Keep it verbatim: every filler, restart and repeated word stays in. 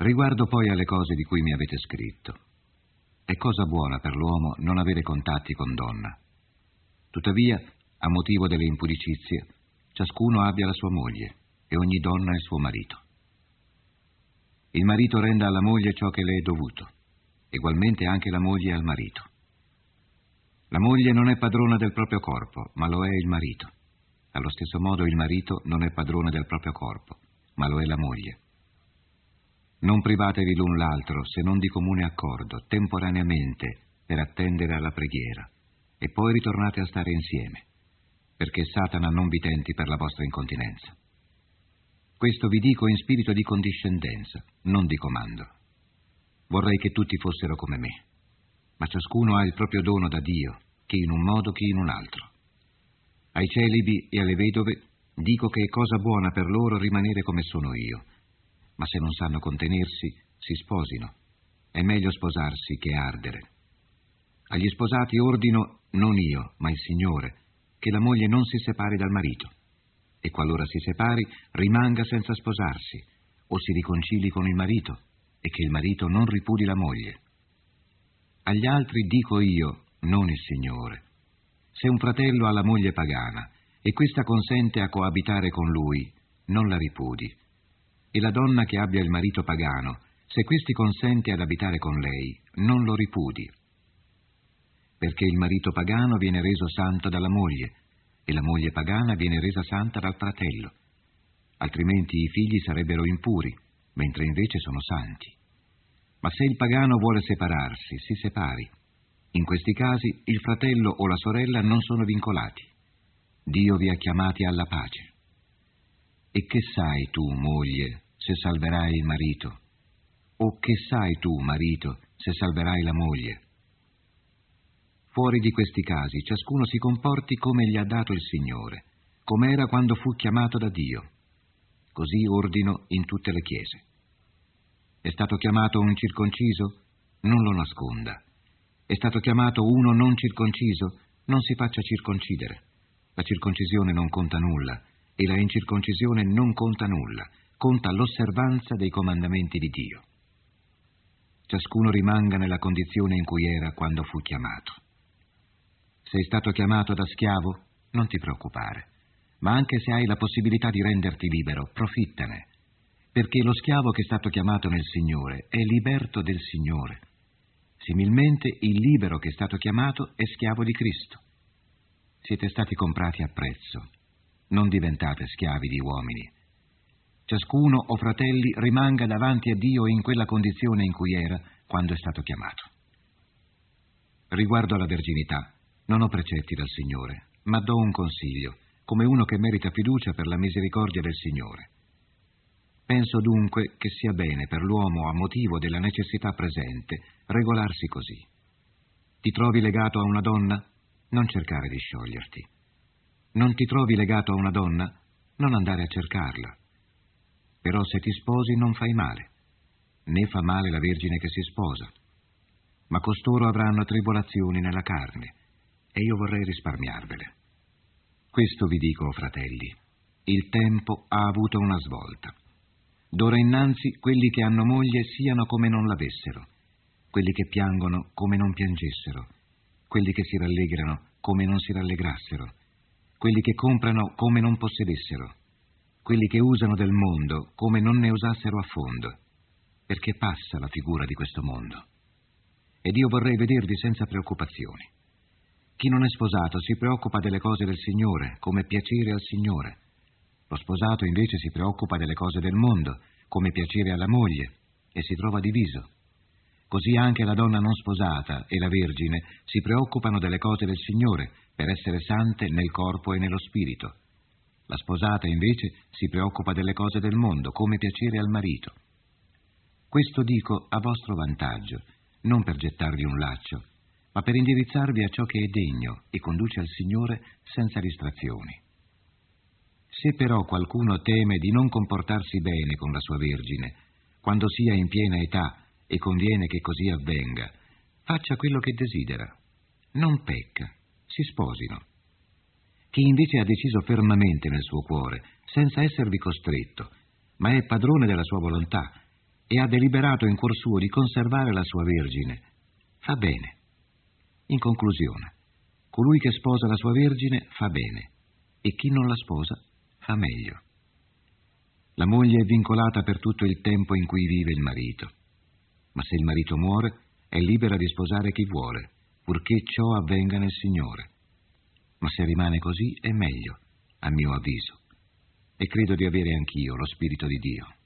Riguardo poi alle cose di cui mi avete scritto. È cosa buona per l'uomo non avere contatti con donna. Tuttavia, a motivo delle impudicizie, ciascuno abbia la sua moglie e ogni donna il suo marito. Il marito renda alla moglie ciò che le è dovuto, egualmente anche la moglie al marito. La moglie non è padrona del proprio corpo, ma lo è il marito. Allo stesso modo il marito non è padrone del proprio corpo, ma lo è la moglie. Non privatevi l'un l'altro, se non di comune accordo, temporaneamente, per attendere alla preghiera, e poi ritornate a stare insieme, perché Satana non vi tenti per la vostra incontinenza. Questo vi dico in spirito di condiscendenza, non di comando. Vorrei che tutti fossero come me, ma ciascuno ha il proprio dono da Dio, chi in un modo, chi in un altro. Ai celibi e alle vedove dico che è cosa buona per loro rimanere come sono io, ma se non sanno contenersi, si sposino. È meglio sposarsi che ardere. Agli sposati ordino, non io, ma il Signore, che la moglie non si separi dal marito, e qualora si separi, rimanga senza sposarsi, o si riconcili con il marito, e che il marito non ripudi la moglie. Agli altri dico io, non il Signore. Se un fratello ha la moglie pagana, e questa consente a coabitare con lui, non la ripudi. E la donna che abbia il marito pagano, se questi consente ad abitare con lei, non lo ripudi. Perché il marito pagano viene reso santo dalla moglie, e la moglie pagana viene resa santa dal fratello. Altrimenti i figli sarebbero impuri, mentre invece sono santi. Ma se il pagano vuole separarsi, si separi. In questi casi il fratello o la sorella non sono vincolati. Dio vi ha chiamati alla pace. E che sai tu, moglie, se salverai il marito? O che sai tu, marito, se salverai la moglie? Fuori di questi casi, ciascuno si comporti come gli ha dato il Signore, come era quando fu chiamato da Dio. Così ordino in tutte le chiese. È stato chiamato un circonciso? Non lo nasconda. È stato chiamato uno non circonciso? Non si faccia circoncidere. La circoncisione non conta nulla, e la incirconcisione non conta nulla, conta l'osservanza dei comandamenti di Dio. Ciascuno rimanga nella condizione in cui era quando fu chiamato. Sei stato chiamato da schiavo? Non ti preoccupare, ma anche se hai la possibilità di renderti libero, profittane, perché lo schiavo che è stato chiamato nel Signore è liberto del Signore. Similmente il libero che è stato chiamato è schiavo di Cristo. Siete stati comprati a prezzo, non diventate schiavi di uomini. Ciascuno, o fratelli, rimanga davanti a Dio in quella condizione in cui era quando è stato chiamato. Riguardo alla verginità, non ho precetti dal Signore, ma do un consiglio, come uno che merita fiducia per la misericordia del Signore. Penso dunque che sia bene per l'uomo, a motivo della necessità presente, regolarsi così. Ti trovi legato a una donna? Non cercare di scioglierti. Non ti trovi legato a una donna? Non andare a cercarla. Però se ti sposi non fai male, né fa male la vergine che si sposa. Ma costoro avranno tribolazioni nella carne, e io vorrei risparmiarvele. Questo vi dico, o fratelli, il tempo ha avuto una svolta. D'ora innanzi quelli che hanno moglie siano come non l'avessero, quelli che piangono come non piangessero, quelli che si rallegrano come non si rallegrassero, quelli che comprano come non possedessero, quelli che usano del mondo come non ne usassero a fondo, perché passa la figura di questo mondo. Ed io vorrei vedervi senza preoccupazioni. Chi non è sposato si preoccupa delle cose del Signore, come piacere al Signore. Lo sposato invece si preoccupa delle cose del mondo, come piacere alla moglie, e si trova diviso. Così anche la donna non sposata e la vergine si preoccupano delle cose del Signore, per essere sante nel corpo e nello spirito. La sposata invece si preoccupa delle cose del mondo, come piacere al marito. Questo dico a vostro vantaggio, non per gettarvi un laccio, ma per indirizzarvi a ciò che è degno e conduce al Signore senza distrazioni. Se però qualcuno teme di non comportarsi bene con la sua vergine, quando sia in piena età e conviene che così avvenga, faccia quello che desidera. Non pecca, si sposino. Chi invece ha deciso fermamente nel suo cuore, senza esservi costretto, ma è padrone della sua volontà, e ha deliberato in cuor suo di conservare la sua Vergine, fa bene. In conclusione, colui che sposa la sua Vergine fa bene, e chi non la sposa fa meglio. La moglie è vincolata per tutto il tempo in cui vive il marito, ma se il marito muore è libera di sposare chi vuole, purché ciò avvenga nel Signore. Ma se rimane così è meglio, a mio avviso, e credo di avere anch'io lo Spirito di Dio.